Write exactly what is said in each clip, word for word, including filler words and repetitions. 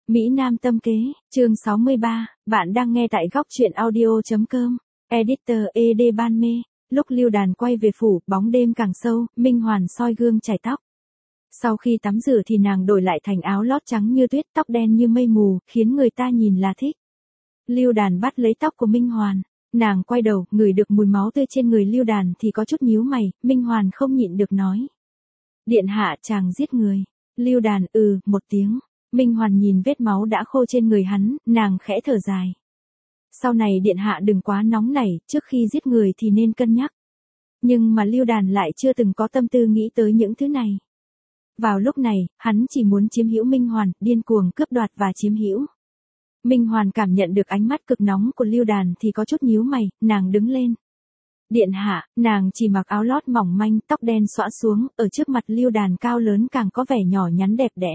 Mỹ Nam tâm kế, chương sáu mươi ba, bạn đang nghe tại góc truyện audio.com, editor e đê Ban Mê. Lúc Lưu Đàn quay về phủ, bóng đêm càng sâu, Minh Hoàn soi gương chải tóc. Sau khi tắm rửa thì nàng đổi lại thành áo lót trắng như tuyết, tóc đen như mây mù, khiến người ta nhìn là thích. Lưu Đàn bắt lấy tóc của Minh Hoàn, nàng quay đầu, ngửi được mùi máu tươi trên người Lưu Đàn thì có chút nhíu mày, Minh Hoàn không nhịn được nói. Điện hạ chàng giết người. Lưu Đàn ừ, một tiếng. Minh Hoàn nhìn vết máu đã khô trên người hắn, nàng khẽ thở dài. Sau này điện hạ đừng quá nóng nảy, trước khi giết người thì nên cân nhắc. Nhưng mà Lưu Đàn lại chưa từng có tâm tư nghĩ tới những thứ này. Vào lúc này, hắn chỉ muốn chiếm hữu Minh Hoàn, điên cuồng cướp đoạt và chiếm hữu. Minh Hoàn cảm nhận được ánh mắt cực nóng của Lưu Đàn thì có chút nhíu mày, nàng đứng lên. Điện hạ, nàng chỉ mặc áo lót mỏng manh, tóc đen xõa xuống, ở trước mặt Lưu Đàn cao lớn càng có vẻ nhỏ nhắn đẹp đẽ.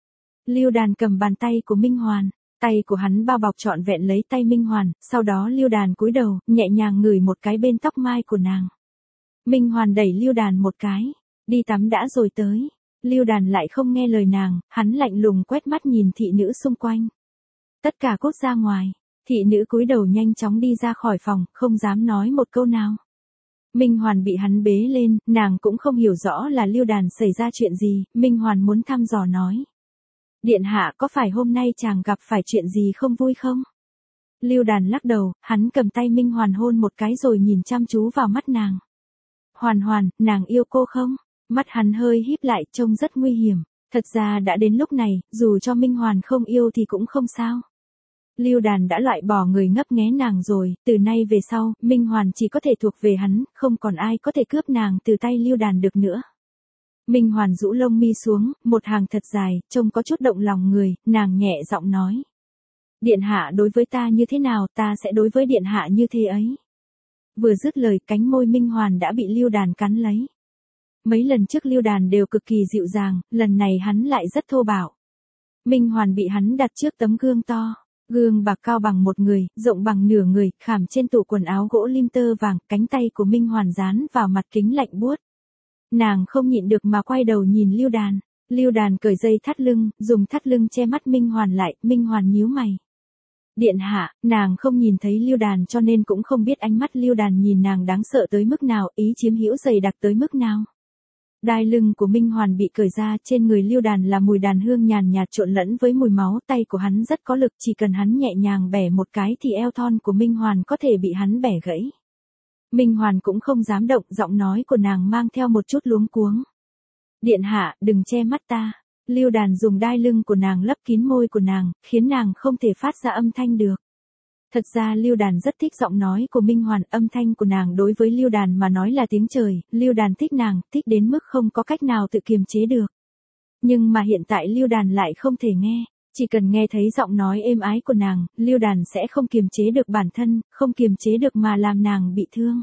Lưu Đàn cầm bàn tay của Minh Hoàn, tay của hắn bao bọc trọn vẹn lấy tay Minh Hoàn, sau đó Lưu Đàn cúi đầu, nhẹ nhàng ngửi một cái bên tóc mai của nàng. Minh Hoàn đẩy Lưu Đàn một cái, đi tắm đã rồi tới. Lưu Đàn lại không nghe lời nàng, hắn lạnh lùng quét mắt nhìn thị nữ xung quanh. Tất cả cút ra ngoài, thị nữ cúi đầu nhanh chóng đi ra khỏi phòng, không dám nói một câu nào. Minh Hoàn bị hắn bế lên, nàng cũng không hiểu rõ là Lưu Đàn xảy ra chuyện gì, Minh Hoàn muốn thăm dò nói. Điện hạ có phải hôm nay chàng gặp phải chuyện gì không vui không? Lưu Đàn lắc đầu, hắn cầm tay Minh Hoàn hôn một cái rồi nhìn chăm chú vào mắt nàng. Hoàn Hoàn, nàng yêu cô không? Mắt hắn hơi híp lại trông rất nguy hiểm, thật ra đã đến lúc này, dù cho Minh Hoàn không yêu thì cũng không sao. Lưu Đàn đã loại bỏ người ngấp nghé nàng rồi, từ nay về sau, Minh Hoàn chỉ có thể thuộc về hắn, không còn ai có thể cướp nàng từ tay Lưu Đàn được nữa. Minh Hoàn rũ lông mi xuống, một hàng thật dài, trông có chút động lòng người, nàng nhẹ giọng nói. Điện hạ đối với ta như thế nào, ta sẽ đối với điện hạ như thế ấy. Vừa dứt lời, cánh môi Minh Hoàn đã bị Lưu Đàn cắn lấy. Mấy lần trước Lưu Đàn đều cực kỳ dịu dàng, lần này hắn lại rất thô bạo. Minh Hoàn bị hắn đặt trước tấm gương to. Gương bạc cao bằng một người, rộng bằng nửa người, khảm trên tủ quần áo gỗ lim tơ vàng, cánh tay của Minh Hoàn dán vào mặt kính lạnh buốt. Nàng không nhịn được mà quay đầu nhìn Lưu Đàn. Lưu Đàn cởi dây thắt lưng, dùng thắt lưng che mắt Minh Hoàn lại, Minh Hoàn nhíu mày. Điện hạ, nàng không nhìn thấy Lưu Đàn cho nên cũng không biết ánh mắt Lưu Đàn nhìn nàng đáng sợ tới mức nào, ý chiếm hữu dày đặc tới mức nào. Đai lưng của Minh Hoàn bị cởi ra, trên người Lưu Đàn là mùi đàn hương nhàn nhạt trộn lẫn với mùi máu, tay của hắn rất có lực, chỉ cần hắn nhẹ nhàng bẻ một cái thì eo thon của Minh Hoàn có thể bị hắn bẻ gãy. Minh Hoàn cũng không dám động, giọng nói của nàng mang theo một chút luống cuống. Điện hạ, đừng che mắt ta. Lưu Đàn dùng đai lưng của nàng lấp kín môi của nàng, khiến nàng không thể phát ra âm thanh được. Thật ra Lưu Đàn rất thích giọng nói của Minh Hoàn, âm thanh của nàng đối với Lưu Đàn mà nói là tiếng trời, Lưu Đàn thích nàng, thích đến mức không có cách nào tự kiềm chế được. Nhưng mà hiện tại Lưu Đàn lại không thể nghe, chỉ cần nghe thấy giọng nói êm ái của nàng, Lưu Đàn sẽ không kiềm chế được bản thân, không kiềm chế được mà làm nàng bị thương.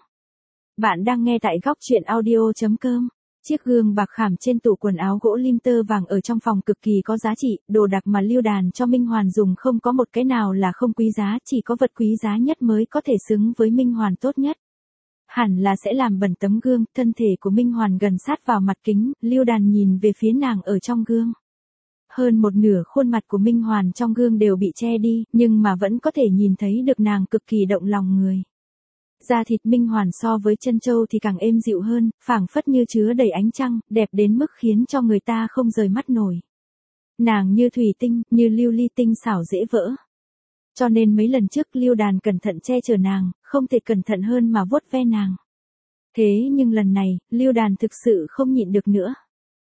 Bạn đang nghe tại góc truyện audio.com. Chiếc gương bạc khảm trên tủ quần áo gỗ lim tơ vàng ở trong phòng cực kỳ có giá trị, đồ đạc mà Lưu Đàn cho Minh Hoàn dùng không có một cái nào là không quý giá, chỉ có vật quý giá nhất mới có thể xứng với Minh Hoàn tốt nhất. Hẳn là sẽ làm bẩn tấm gương, thân thể của Minh Hoàn gần sát vào mặt kính, Lưu Đàn nhìn về phía nàng ở trong gương. Hơn một nửa khuôn mặt của Minh Hoàn trong gương đều bị che đi, nhưng mà vẫn có thể nhìn thấy được nàng cực kỳ động lòng người. Da thịt Minh Hoàn so với chân châu thì càng êm dịu hơn, phảng phất như chứa đầy ánh trăng, đẹp đến mức khiến cho người ta không rời mắt nổi. Nàng như thủy tinh, như lưu ly tinh xảo dễ vỡ. Cho nên mấy lần trước Lưu Đàn cẩn thận che chở nàng, không thể cẩn thận hơn mà vuốt ve nàng. Thế nhưng lần này, Lưu Đàn thực sự không nhịn được nữa.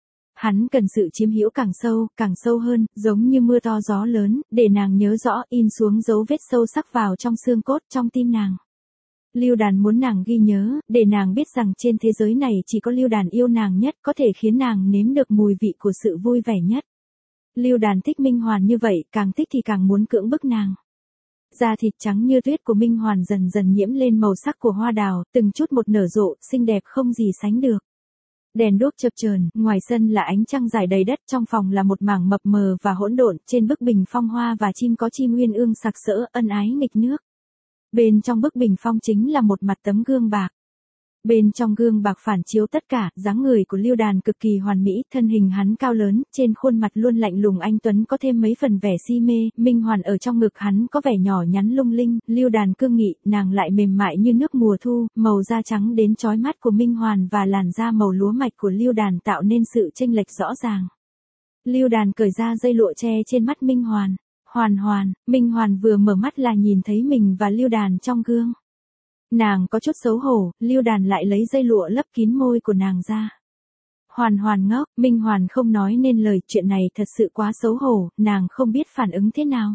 Hắn cần sự chiếm hữu càng sâu, càng sâu hơn, giống như mưa to gió lớn, để nàng nhớ rõ in xuống dấu vết sâu sắc vào trong xương cốt, trong tim nàng. Lưu Đàn muốn nàng ghi nhớ, để nàng biết rằng trên thế giới này chỉ có Lưu Đàn yêu nàng nhất, có thể khiến nàng nếm được mùi vị của sự vui vẻ nhất. Lưu Đàn thích Minh Hoàn như vậy, càng thích thì càng muốn cưỡng bức nàng. Da thịt trắng như tuyết của Minh Hoàn dần dần nhiễm lên màu sắc của hoa đào, từng chút một nở rộ, xinh đẹp không gì sánh được. Đèn đuốc chập chờn, ngoài sân là ánh trăng rải đầy đất, trong phòng là một mảng mập mờ và hỗn độn, trên bức bình phong hoa và chim có chim uyên ương sặc sỡ, ân ái nghịch nước. Bên trong bức bình phong chính là một mặt tấm gương bạc. Bên trong gương bạc phản chiếu tất cả, dáng người của Lưu Đàn cực kỳ hoàn mỹ, thân hình hắn cao lớn, trên khuôn mặt luôn lạnh lùng anh tuấn có thêm mấy phần vẻ si mê, Minh Hoàn ở trong ngực hắn có vẻ nhỏ nhắn lung linh, Lưu Đàn cương nghị, nàng lại mềm mại như nước mùa thu, màu da trắng đến chói mắt của Minh Hoàn và làn da màu lúa mạch của Lưu Đàn tạo nên sự chênh lệch rõ ràng. Lưu Đàn cởi ra dây lụa che trên mắt Minh Hoàn. Hoàn Hoàn, Minh Hoàn vừa mở mắt là nhìn thấy mình và Lưu Đàn trong gương. Nàng có chút xấu hổ, Lưu Đàn lại lấy dây lụa lấp kín môi của nàng ra. Hoàn Hoàn ngốc, Minh Hoàn không nói nên lời, chuyện này thật sự quá xấu hổ, nàng không biết phản ứng thế nào.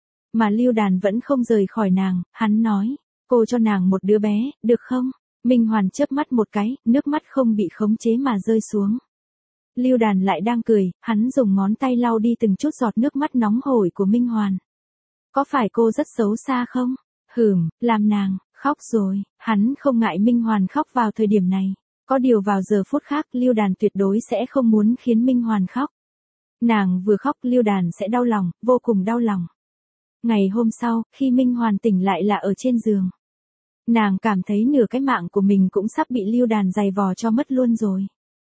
Mà Lưu Đàn vẫn không rời khỏi nàng, hắn nói, cô cho nàng một đứa bé, được không? Minh Hoàn chớp mắt một cái, nước mắt không bị khống chế mà rơi xuống. Lưu Đàn lại đang cười, hắn dùng ngón tay lau đi từng chút giọt nước mắt nóng hổi của Minh Hoàn. Có phải cô rất xấu xa không? Hửm, làm nàng khóc rồi, hắn không ngại Minh Hoàn khóc vào thời điểm này. Có điều vào giờ phút khác Lưu Đàn tuyệt đối sẽ không muốn khiến Minh Hoàn khóc. Nàng vừa khóc Lưu Đàn sẽ đau lòng, vô cùng đau lòng. Ngày hôm sau, khi Minh Hoàn tỉnh lại là ở trên giường. Nàng cảm thấy nửa cái mạng của mình cũng sắp bị Lưu Đàn giày vò cho mất luôn rồi.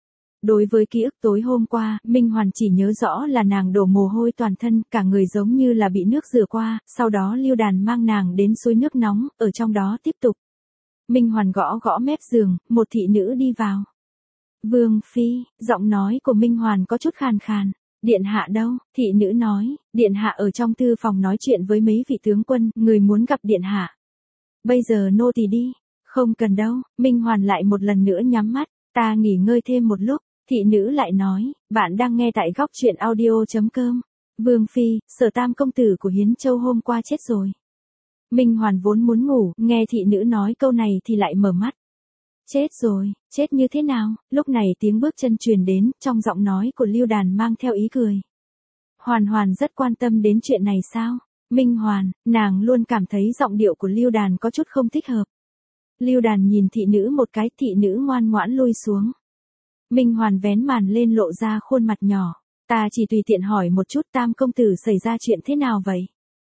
Đối với ký ức tối hôm qua, Minh Hoàn chỉ nhớ rõ là nàng đổ mồ hôi toàn thân, cả người giống như là bị nước rửa qua, sau đó Lưu Đàn mang nàng đến suối nước nóng, ở trong đó tiếp tục. Minh Hoàn gõ gõ mép giường, một thị nữ đi vào. Vương Phi, giọng nói của Minh Hoàn có chút khàn khàn. Điện hạ đâu? Thị nữ nói, điện hạ ở trong thư phòng nói chuyện với mấy vị tướng quân, người muốn gặp điện hạ. Bây giờ nô tỳ đi. Không cần đâu, Minh Hoàn lại một lần nữa nhắm mắt, ta nghỉ ngơi thêm một lúc. Thị nữ lại nói, bạn đang nghe tại góc truyện audio chấm com. Vương Phi, Sở Tam công tử của Hiến Châu hôm qua chết rồi. Minh Hoàn vốn muốn ngủ, nghe thị nữ nói câu này thì lại mở mắt. Chết rồi, chết như thế nào? Lúc này tiếng bước chân truyền đến, trong giọng nói của Lưu Đàn mang theo ý cười. Hoàn Hoàn rất quan tâm đến chuyện này sao? Minh Hoàn, nàng luôn cảm thấy giọng điệu của Lưu Đàn có chút không thích hợp. Lưu Đàn nhìn thị nữ một cái, thị nữ ngoan ngoãn lui xuống. Minh Hoàn vén màn lên lộ ra khuôn mặt nhỏ. Ta chỉ tùy tiện hỏi một chút, Tam công tử xảy ra chuyện thế nào vậy?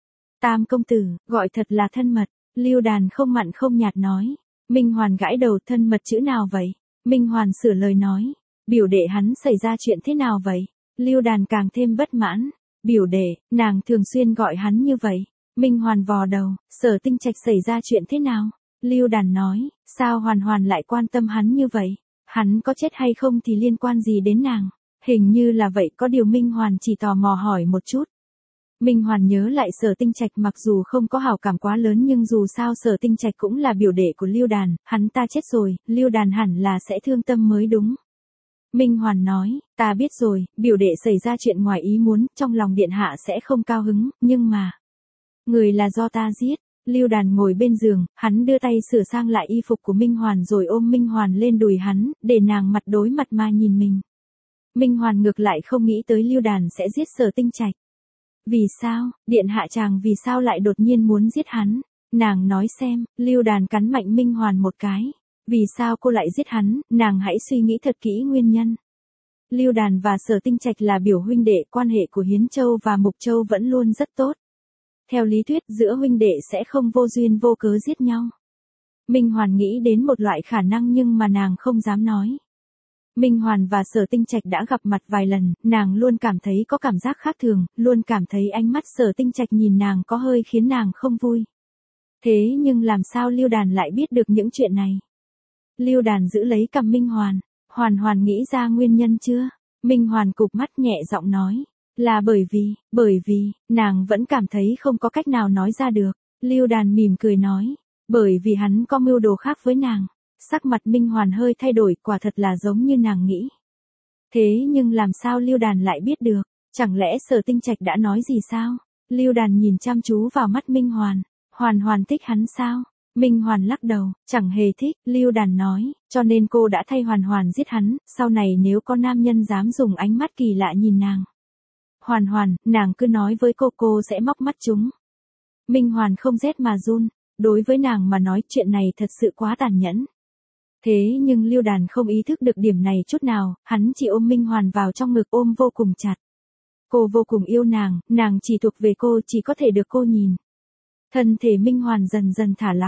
Tam công tử, gọi thật là thân mật. Lưu Đàn không mặn không nhạt nói. Minh Hoàn gãi đầu, thân mật chữ nào vậy? Minh Hoàn sửa lời nói. Biểu đệ hắn xảy ra chuyện thế nào vậy? Lưu Đàn càng thêm bất mãn. Biểu đệ, nàng thường xuyên gọi hắn như vậy. Minh Hoàn vò đầu, Sở Tinh Trạch xảy ra chuyện thế nào? Lưu Đàn nói, sao Hoàn Hoàn lại quan tâm hắn như vậy? Hắn có chết hay không thì liên quan gì đến nàng? Hình như là vậy, có điều Minh Hoàn chỉ tò mò hỏi một chút. Minh Hoàn nhớ lại Sở Tinh Trạch, mặc dù không có hảo cảm quá lớn nhưng dù sao Sở Tinh Trạch cũng là biểu đệ của Lưu Đàn, hắn ta chết rồi, Lưu Đàn hẳn là sẽ thương tâm mới đúng. Minh Hoàn nói, ta biết rồi, biểu đệ xảy ra chuyện ngoài ý muốn, trong lòng điện hạ sẽ không cao hứng, nhưng mà... Người là do ta giết. Lưu Đàn ngồi bên giường, hắn đưa tay sửa sang lại y phục của Minh Hoàn rồi ôm Minh Hoàn lên đùi hắn, để nàng mặt đối mặt mà nhìn mình. Minh Hoàn ngược lại không nghĩ tới Lưu Đàn sẽ giết Sở Tinh Trạch. Vì sao, điện hạ chàng vì sao lại đột nhiên muốn giết hắn? Nàng nói xem, Lưu Đàn cắn mạnh Minh Hoàn một cái. Vì sao cô lại giết hắn, nàng hãy suy nghĩ thật kỹ nguyên nhân. Lưu Đàn và Sở Tinh Trạch là biểu huynh đệ, quan hệ của Hiến Châu và Mục Châu vẫn luôn rất tốt. Theo lý thuyết giữa huynh đệ sẽ không vô duyên vô cớ giết nhau. Minh Hoàn nghĩ đến một loại khả năng nhưng mà nàng không dám nói. Minh Hoàn và Sở Tinh Trạch đã gặp mặt vài lần, nàng luôn cảm thấy có cảm giác khác thường, luôn cảm thấy ánh mắt Sở Tinh Trạch nhìn nàng có hơi khiến nàng không vui. Thế nhưng làm sao Lưu Đàn lại biết được những chuyện này? Lưu Đàn giữ lấy cằm Minh Hoàn. Hoàn Hoàn nghĩ ra nguyên nhân chưa? Minh Hoàn cụp mắt nhẹ giọng nói. Là bởi vì, bởi vì, nàng vẫn cảm thấy không có cách nào nói ra được. Lưu Đàn mỉm cười nói. Bởi vì hắn có mưu đồ khác với nàng. Sắc mặt Minh Hoàn hơi thay đổi, quả thật là giống như nàng nghĩ. Thế nhưng làm sao Lưu Đàn lại biết được? Chẳng lẽ Sở Tinh Trạch đã nói gì sao? Lưu Đàn nhìn chăm chú vào mắt Minh Hoàn. Hoàn Hoàn thích hắn sao? Minh Hoàn lắc đầu, chẳng hề thích. Lưu Đàn nói, cho nên cô đã thay Hoàn Hoàn giết hắn, sau này nếu có nam nhân dám dùng ánh mắt kỳ lạ nhìn nàng. Hoàn Hoàn, nàng cứ nói với cô, cô sẽ móc mắt chúng. Minh Hoàn không rét mà run, đối với nàng mà nói chuyện này thật sự quá tàn nhẫn. Thế nhưng Lưu Đàn không ý thức được điểm này chút nào, hắn chỉ ôm Minh Hoàn vào trong ngực ôm vô cùng chặt. Cô vô cùng yêu nàng, nàng chỉ thuộc về cô, chỉ có thể được cô nhìn. Thân thể Minh Hoàn dần dần thả lỏng,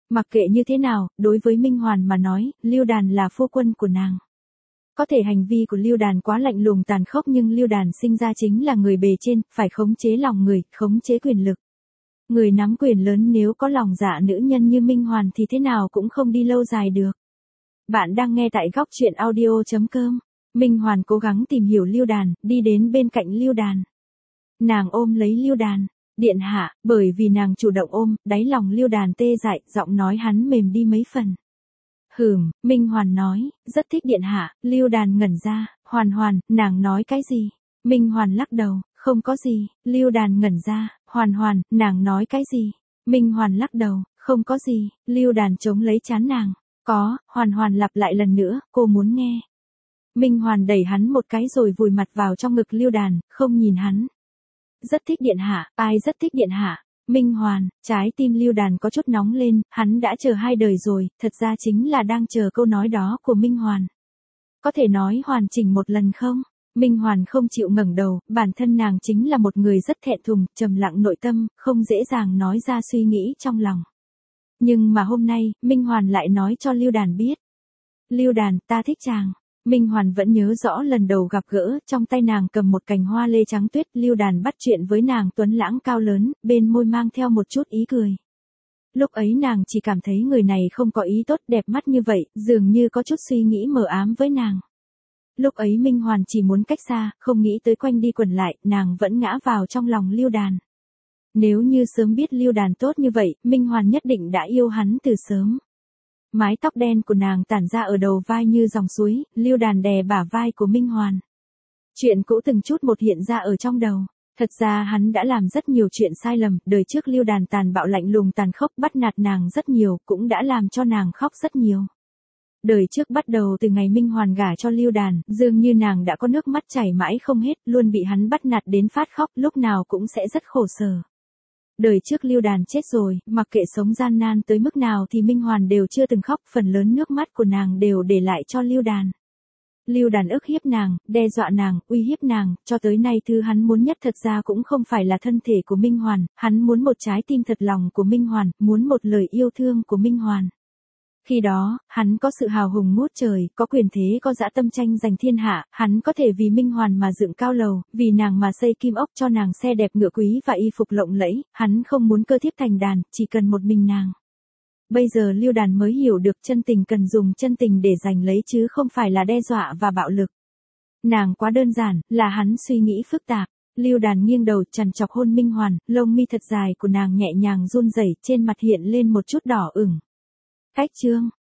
Mặc kệ như thế nào, đối với Minh Hoàn mà nói, Lưu Đàn là phu quân của nàng. Có thể hành vi của Lưu Đàn quá lạnh lùng tàn khốc nhưng Lưu Đàn sinh ra chính là người bề trên, phải khống chế lòng người, khống chế quyền lực. Người nắm quyền lớn nếu có lòng dạ nữ nhân như Minh Hoàn thì thế nào cũng không đi lâu dài được. Bạn đang nghe tại góc truyện audio.com. Minh Hoàn cố gắng tìm hiểu Lưu Đàn, đi đến bên cạnh Lưu Đàn. Nàng ôm lấy Lưu Đàn. Điện hạ, bởi vì nàng chủ động ôm, đáy lòng Lưu Đàn tê dại, giọng nói hắn mềm đi mấy phần. Hừm, Minh Hoàn nói, rất thích điện hạ. Lưu Đàn ngẩn ra, Hoàn Hoàn, nàng nói cái gì? Minh Hoàn lắc đầu, không có gì. Lưu Đàn ngẩn ra, Hoàn Hoàn, nàng nói cái gì? Minh Hoàn lắc đầu, không có gì. Lưu Đàn chống lấy trán nàng. Có, Hoàn Hoàn lặp lại lần nữa, cô muốn nghe. Minh Hoàn đẩy hắn một cái rồi vùi mặt vào trong ngực Lưu Đàn, không nhìn hắn. Rất thích điện hạ, ai rất thích điện hạ? Minh Hoàn, trái tim Lưu Đàn có chút nóng lên, hắn đã chờ hai đời rồi, thật ra chính là đang chờ câu nói đó của Minh Hoàn. Có thể nói hoàn chỉnh một lần không? Minh Hoàn không chịu ngẩng đầu, bản thân nàng chính là một người rất thẹn thùng, trầm lặng nội tâm, không dễ dàng nói ra suy nghĩ trong lòng. Nhưng mà hôm nay, Minh Hoàn lại nói cho Lưu Đàn biết. Lưu Đàn, ta thích chàng. Minh Hoàn vẫn nhớ rõ lần đầu gặp gỡ, trong tay nàng cầm một cành hoa lê trắng tuyết, Lưu Đàn bắt chuyện với nàng tuấn lãng cao lớn, bên môi mang theo một chút ý cười. Lúc ấy nàng chỉ cảm thấy người này không có ý tốt đẹp mắt như vậy, dường như có chút suy nghĩ mờ ám với nàng. Lúc ấy Minh Hoàn chỉ muốn cách xa, không nghĩ tới quanh đi quẩn lại, nàng vẫn ngã vào trong lòng Lưu Đàn. Nếu như sớm biết Lưu Đàn tốt như vậy, Minh Hoàn nhất định đã yêu hắn từ sớm. Mái tóc đen của nàng tản ra ở đầu vai như dòng suối, Lưu Đàn đè bả vai của Minh Hoàn. Chuyện cũ từng chút một hiện ra ở trong đầu. Thật ra hắn đã làm rất nhiều chuyện sai lầm, đời trước Lưu Đàn tàn bạo lạnh lùng tàn khốc bắt nạt nàng rất nhiều, cũng đã làm cho nàng khóc rất nhiều. Đời trước bắt đầu từ ngày Minh Hoàn gả cho Lưu Đàn, dường như nàng đã có nước mắt chảy mãi không hết, luôn bị hắn bắt nạt đến phát khóc, lúc nào cũng sẽ rất khổ sở. Đời trước Lưu Đàn chết rồi, mặc kệ sống gian nan tới mức nào thì Minh Hoàn đều chưa từng khóc, phần lớn nước mắt của nàng đều để lại cho Lưu Đàn. Lưu Đàn ức hiếp nàng, đe dọa nàng, uy hiếp nàng, cho tới nay thứ hắn muốn nhất thật ra cũng không phải là thân thể của Minh Hoàn, hắn muốn một trái tim thật lòng của Minh Hoàn, muốn một lời yêu thương của Minh Hoàn. Khi đó, hắn có sự hào hùng ngút trời, có quyền thế, có dã tâm tranh giành thiên hạ, hắn có thể vì Minh Hoàn mà dựng cao lầu, vì nàng mà xây kim ốc cho nàng xe đẹp ngựa quý và y phục lộng lẫy, hắn không muốn cơ thiếp thành đàn, chỉ cần một mình nàng. Bây giờ Lưu Đàn mới hiểu được chân tình cần dùng chân tình để giành lấy chứ không phải là đe dọa và bạo lực. Nàng quá đơn giản, là hắn suy nghĩ phức tạp. Lưu Đàn nghiêng đầu chằn chọc hôn Minh Hoàn, lông mi thật dài của nàng nhẹ nhàng run rẩy, trên mặt hiện lên một chút đỏ ửng. Cách chương